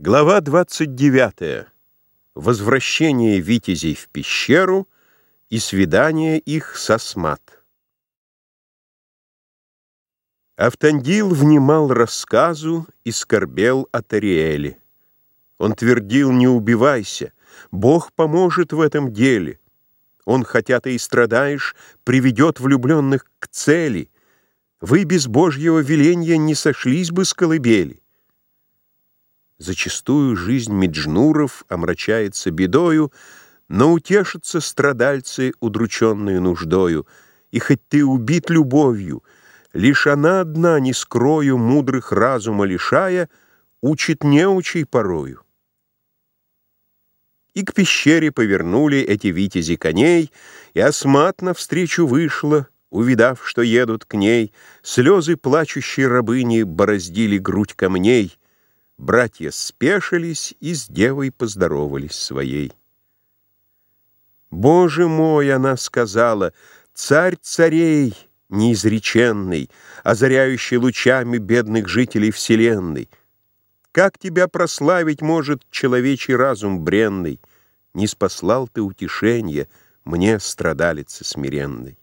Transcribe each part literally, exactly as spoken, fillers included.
Глава двадцать девятая. Возвращение витязей в пещеру и свидание их с Асмат. Автандил внимал рассказу и скорбел о Тариэле. Он твердил: «Не убивайся, Бог поможет в этом деле. Он, хотя ты и страдаешь, приведет влюбленных к цели. Вы без Божьего веления не сошлись бы с колыбели». Зачастую жизнь Меджнуров омрачается бедою, но утешатся страдальцы, удрученные нуждою. И хоть ты убит любовью, лишь она одна, не скрою, мудрых разума лишая, учит неучей порою. И к пещере повернули эти витязи коней, и Асмат навстречу вышла, увидав, что едут к ней. Слезы плачущей рабыни бороздили грудь камней. Братья спешились и с девой поздоровались своей. «Боже мой!» — она сказала, — «царь царей неизреченный, озаряющий лучами бедных жителей вселенной! Как тебя прославить может человечий разум бренный? Не спаслал ты утешенья мне, страдалице смиренной».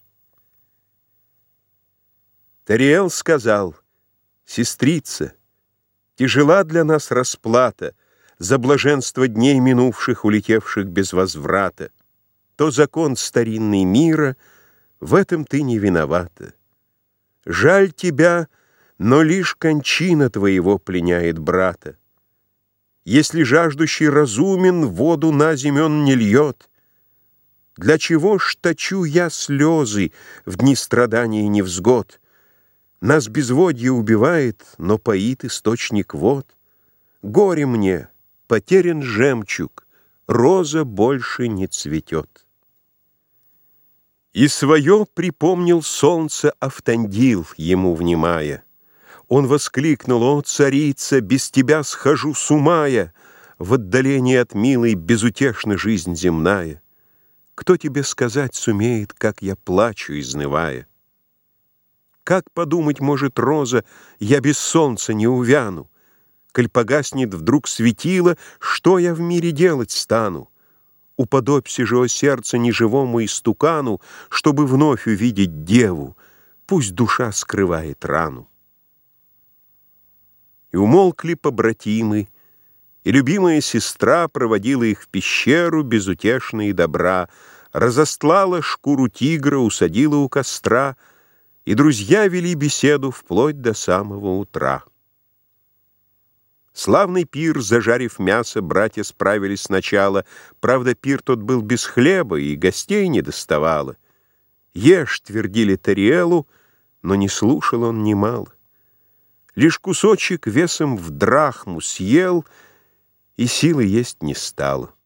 Тариэл сказал: «Сестрица, тяжела для нас расплата за блаженство дней минувших, улетевших без возврата. То закон старинный мира, в этом ты не виновата. Жаль тебя, но лишь кончина твоего пленяет брата. Если жаждущий разумен, воду на земь он не льет. Для чего ж точу я слезы в дни страданий и невзгод? Нас безводье убивает, но поит источник вод. Горе мне, потерян жемчуг, роза больше не цветет». И свое припомнил солнце Автандил, ему внимая. Он воскликнул: «О, царица, без тебя схожу с ума я, в отдалении от милой безутешна жизнь земная. Кто тебе сказать сумеет, как я плачу, изнывая? Как подумать может роза, я без солнца не увяну? Коль погаснет вдруг светило, что я в мире делать стану? Уподобься же, о сердце, неживому истукану, чтобы вновь увидеть деву, пусть душа скрывает рану». И умолкли побратимы, и любимая сестра проводила их в пещеру безутешно и добра, разостлала шкуру тигра, усадила у костра, и друзья вели беседу вплоть до самого утра. Славный пир, зажарив мясо, братья справились сначала. Правда, пир тот был без хлеба, и гостей не доставало. «Ешь», — твердили Тариэлу, но не слушал он немало. Лишь кусочек весом в драхму съел, и силы есть не стало.